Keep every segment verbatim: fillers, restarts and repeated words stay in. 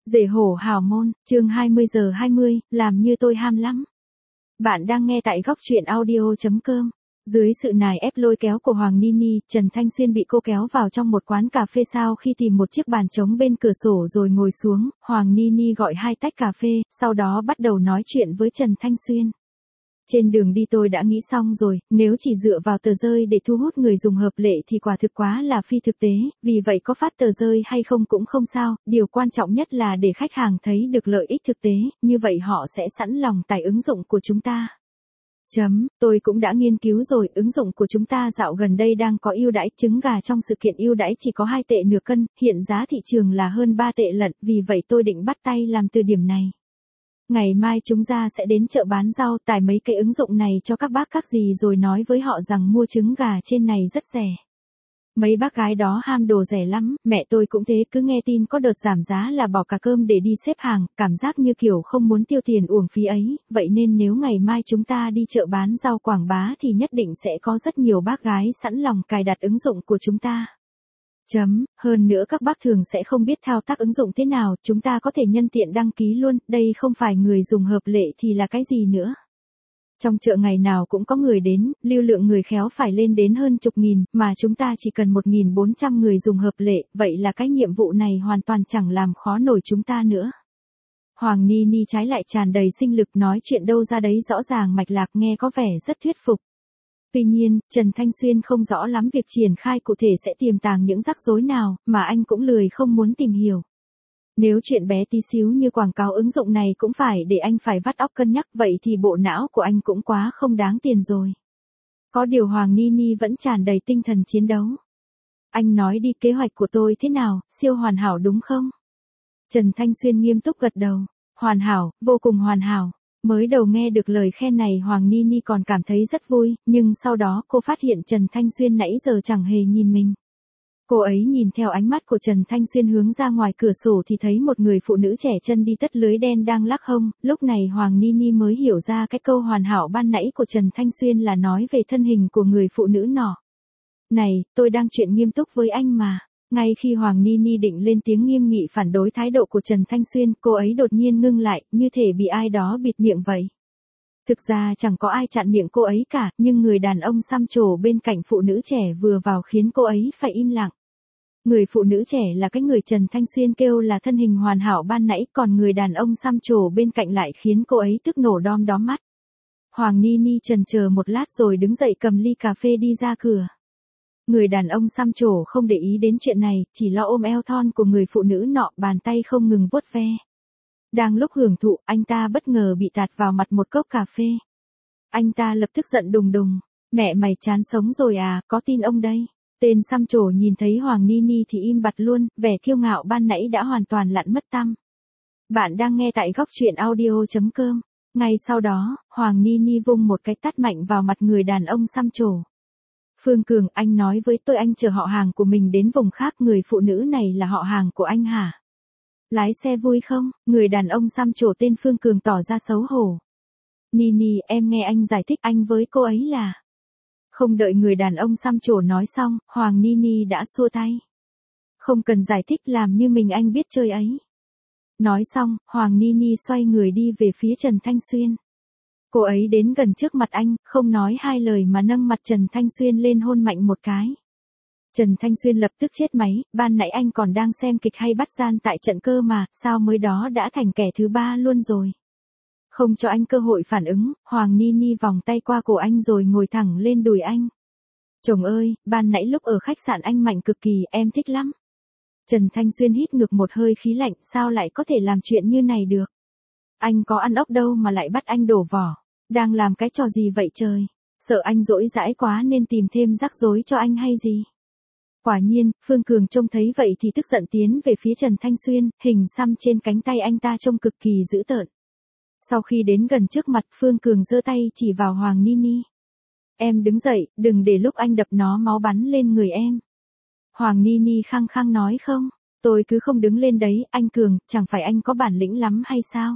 Rể hổ hào môn, chương hai mươi giờ hai mươi, làm như tôi ham lắm. Bạn đang nghe tại góc truyện audio chấm com. Dưới sự nài ép lôi kéo của Hoàng Nini, Trần Thanh Xuyên bị cô kéo vào trong một quán cà phê sau khi tìm một chiếc bàn trống bên cửa sổ rồi ngồi xuống. Hoàng Nini gọi hai tách cà phê, sau đó bắt đầu nói chuyện với Trần Thanh Xuyên. Trên đường đi tôi đã nghĩ xong rồi, nếu chỉ dựa vào tờ rơi để thu hút người dùng hợp lệ thì quả thực quá là phi thực tế, vì vậy có phát tờ rơi hay không cũng không sao, điều quan trọng nhất là để khách hàng thấy được lợi ích thực tế, như vậy họ sẽ sẵn lòng tải ứng dụng của chúng ta. Chấm, tôi cũng đã nghiên cứu rồi, ứng dụng của chúng ta dạo gần đây đang có ưu đãi, trứng gà trong sự kiện ưu đãi chỉ có hai tệ nửa cân, hiện giá thị trường là hơn ba tệ lận, vì vậy tôi định bắt tay làm từ điểm này. Ngày mai chúng ta sẽ đến chợ bán rau tải mấy cái ứng dụng này cho các bác các dì rồi nói với họ rằng mua trứng gà trên này rất rẻ. Mấy bác gái đó ham đồ rẻ lắm, mẹ tôi cũng thế, cứ nghe tin có đợt giảm giá là bỏ cả cơm để đi xếp hàng, cảm giác như kiểu không muốn tiêu tiền uổng phí ấy, vậy nên nếu ngày mai chúng ta đi chợ bán rau quảng bá thì nhất định sẽ có rất nhiều bác gái sẵn lòng cài đặt ứng dụng của chúng ta. Chấm, hơn nữa các bác thường sẽ không biết thao tác ứng dụng thế nào, chúng ta có thể nhân tiện đăng ký luôn, đây không phải người dùng hợp lệ thì là cái gì nữa. Trong chợ ngày nào cũng có người đến, lưu lượng người khéo phải lên đến hơn chục nghìn, mà chúng ta chỉ cần một nghìn bốn trăm người dùng hợp lệ, vậy là cái nhiệm vụ này hoàn toàn chẳng làm khó nổi chúng ta nữa. Hoàng Nini trái lại tràn đầy sinh lực nói chuyện đâu ra đấy rõ ràng mạch lạc nghe có vẻ rất thuyết phục. Tuy nhiên, Trần Thanh Xuyên không rõ lắm việc triển khai cụ thể sẽ tiềm tàng những rắc rối nào, mà anh cũng lười không muốn tìm hiểu. Nếu chuyện bé tí xíu như quảng cáo ứng dụng này cũng phải để anh phải vắt óc cân nhắc vậy thì bộ não của anh cũng quá không đáng tiền rồi. Có điều Hoàng Nini vẫn tràn đầy tinh thần chiến đấu. Anh nói đi, kế hoạch của tôi thế nào, siêu hoàn hảo đúng không? Trần Thanh Xuyên nghiêm túc gật đầu. Hoàn hảo, vô cùng hoàn hảo. Mới đầu nghe được lời khen này Hoàng Nini còn cảm thấy rất vui, nhưng sau đó cô phát hiện Trần Thanh Xuyên nãy giờ chẳng hề nhìn mình. Cô ấy nhìn theo ánh mắt của Trần Thanh Xuyên hướng ra ngoài cửa sổ thì thấy một người phụ nữ trẻ chân đi tất lưới đen đang lắc hông, lúc này Hoàng Nini mới hiểu ra cái câu hoàn hảo ban nãy của Trần Thanh Xuyên là nói về thân hình của người phụ nữ nọ. Này, tôi đang chuyện nghiêm túc với anh mà. Ngay khi Hoàng Nini định lên tiếng nghiêm nghị phản đối thái độ của Trần Thanh Xuyên, cô ấy đột nhiên ngưng lại, như thể bị ai đó bịt miệng vậy. Thực ra chẳng có ai chặn miệng cô ấy cả, nhưng người đàn ông xăm trổ bên cạnh phụ nữ trẻ vừa vào khiến cô ấy phải im lặng. Người phụ nữ trẻ là cái người Trần Thanh Xuyên kêu là thân hình hoàn hảo ban nãy, còn người đàn ông xăm trổ bên cạnh lại khiến cô ấy tức nổ đom đóm mắt. Hoàng Nini chần chờ một lát rồi đứng dậy cầm ly cà phê đi ra cửa. Người đàn ông xăm trổ không để ý đến chuyện này, chỉ lo ôm eo thon của người phụ nữ nọ, bàn tay không ngừng vuốt ve. Đang lúc hưởng thụ, anh ta bất ngờ bị tạt vào mặt một cốc cà phê. Anh ta lập tức giận đùng đùng. Mẹ mày chán sống rồi à, có tin ông đây. Tên xăm trổ nhìn thấy Hoàng Nini thì im bặt luôn, vẻ kiêu ngạo ban nãy đã hoàn toàn lặn mất tăm. Bạn đang nghe tại góc truyện audio chấm com. Ngay sau đó, Hoàng Nini vung một cái tát mạnh vào mặt người đàn ông xăm trổ. Phương Cường, anh nói với tôi anh chở họ hàng của mình đến vùng khác, người phụ nữ này là họ hàng của anh hả? Lái xe vui không? Người đàn ông xăm trổ tên Phương Cường tỏ ra xấu hổ. Nini, em nghe anh giải thích, anh với cô ấy là... Không đợi người đàn ông xăm trổ nói xong, Hoàng Nini đã xua tay. Không cần giải thích, làm như mình anh biết chơi ấy. Nói xong, Hoàng Nini xoay người đi về phía Trần Thanh Xuyên. Cô ấy đến gần trước mặt anh, không nói hai lời mà nâng mặt Trần Thanh Xuyên lên hôn mạnh một cái. Trần Thanh Xuyên lập tức chết máy, ban nãy anh còn đang xem kịch hay bắt gian tại trận cơ mà, sao mới đó đã thành kẻ thứ ba luôn rồi. Không cho anh cơ hội phản ứng, Hoàng Nini vòng tay qua cổ anh rồi ngồi thẳng lên đùi anh. Chồng ơi, ban nãy lúc ở khách sạn anh mạnh cực kỳ, em thích lắm. Trần Thanh Xuyên hít ngược một hơi khí lạnh, sao lại có thể làm chuyện như này được. Anh có ăn ốc đâu mà lại bắt anh đổ vỏ. Đang làm cái trò gì vậy trời? Sợ anh dỗi dãi quá nên tìm thêm rắc rối cho anh hay gì? Quả nhiên, Phương Cường trông thấy vậy thì tức giận tiến về phía Trần Thanh Xuyên, hình xăm trên cánh tay anh ta trông cực kỳ dữ tợn. Sau khi đến gần trước mặt, Phương Cường giơ tay chỉ vào Hoàng Nini. Em đứng dậy, đừng để lúc anh đập nó máu bắn lên người em. Hoàng Nini khăng khăng nói không, tôi cứ không đứng lên đấy, anh Cường, chẳng phải anh có bản lĩnh lắm hay sao?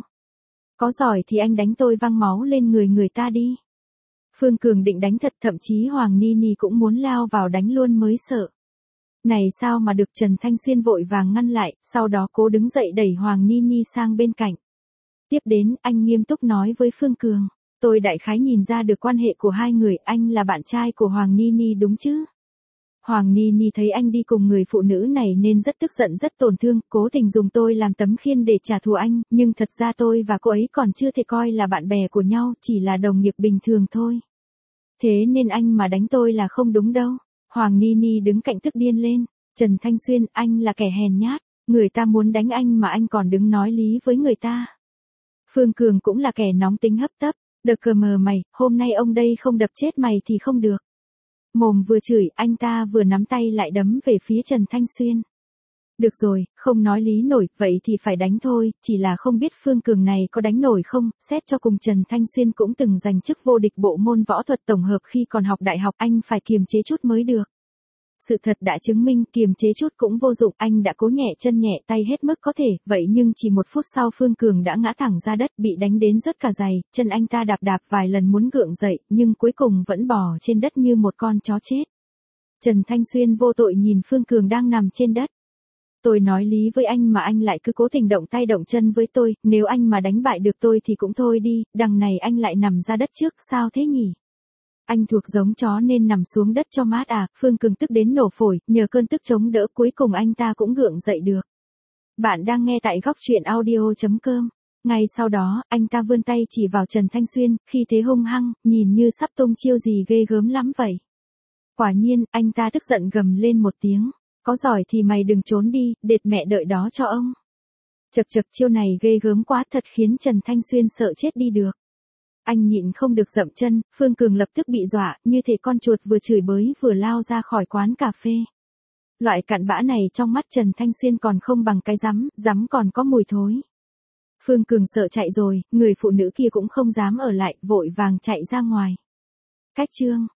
Có giỏi thì anh đánh tôi văng máu lên người người ta đi. Phương Cường định đánh thật, thậm chí Hoàng Nini cũng muốn lao vào đánh luôn mới sợ. Này sao mà được, Trần Thanh Xuyên vội vàng ngăn lại, sau đó cố đứng dậy đẩy Hoàng Nini sang bên cạnh. Tiếp đến, anh nghiêm túc nói với Phương Cường, tôi đại khái nhìn ra được quan hệ của hai người, anh là bạn trai của Hoàng Nini đúng chứ? Hoàng Nini thấy anh đi cùng người phụ nữ này nên rất tức giận rất tổn thương, cố tình dùng tôi làm tấm khiên để trả thù anh, nhưng thật ra tôi và cô ấy còn chưa thể coi là bạn bè của nhau, chỉ là đồng nghiệp bình thường thôi. Thế nên anh mà đánh tôi là không đúng đâu. Hoàng Nini đứng cạnh tức điên lên, Trần Thanh Xuyên, anh là kẻ hèn nhát, người ta muốn đánh anh mà anh còn đứng nói lý với người ta. Phương Cường cũng là kẻ nóng tính hấp tấp, đờ cờ mờ mày, hôm nay ông đây không đập chết mày thì không được. Mồm vừa chửi, anh ta vừa nắm tay lại đấm về phía Trần Thanh Xuyên. Được rồi, không nói lý nổi, vậy thì phải đánh thôi, chỉ là không biết Phương Cường này có đánh nổi không, xét cho cùng Trần Thanh Xuyên cũng từng giành chức vô địch bộ môn võ thuật tổng hợp khi còn học đại học, anh phải kiềm chế chút mới được. Sự thật đã chứng minh kiềm chế chút cũng vô dụng, anh đã cố nhẹ chân nhẹ tay hết mức có thể, vậy nhưng chỉ một phút sau Phương Cường đã ngã thẳng ra đất, bị đánh đến rớt cả giày, chân anh ta đạp đạp vài lần muốn gượng dậy, nhưng cuối cùng vẫn bò trên đất như một con chó chết. Trần Thanh Xuyên vô tội nhìn Phương Cường đang nằm trên đất. Tôi nói lý với anh mà anh lại cứ cố tình động tay động chân với tôi, nếu anh mà đánh bại được tôi thì cũng thôi đi, đằng này anh lại nằm ra đất trước, sao thế nhỉ? Anh thuộc giống chó nên nằm xuống đất cho mát à, Phương Cường tức đến nổ phổi, nhờ cơn tức chống đỡ cuối cùng anh ta cũng gượng dậy được. Bạn đang nghe tại góc truyện audio chấm com. Ngay sau đó, anh ta vươn tay chỉ vào Trần Thanh Xuyên, khi thế hung hăng, nhìn như sắp tung chiêu gì ghê gớm lắm vậy. Quả nhiên, anh ta tức giận gầm lên một tiếng, có giỏi thì mày đừng trốn đi, đệt mẹ đợi đó cho ông. Chật chật, chiêu này ghê gớm quá thật khiến Trần Thanh Xuyên sợ chết đi được. Anh nhịn không được dậm chân, Phương Cường lập tức bị dọa, như thể con chuột vừa chửi bới vừa lao ra khỏi quán cà phê. Loại cặn bã này trong mắt Trần Thanh Xuyên còn không bằng cái rắm, rắm còn có mùi thối. Phương Cường sợ chạy rồi, người phụ nữ kia cũng không dám ở lại, vội vàng chạy ra ngoài. Cách chương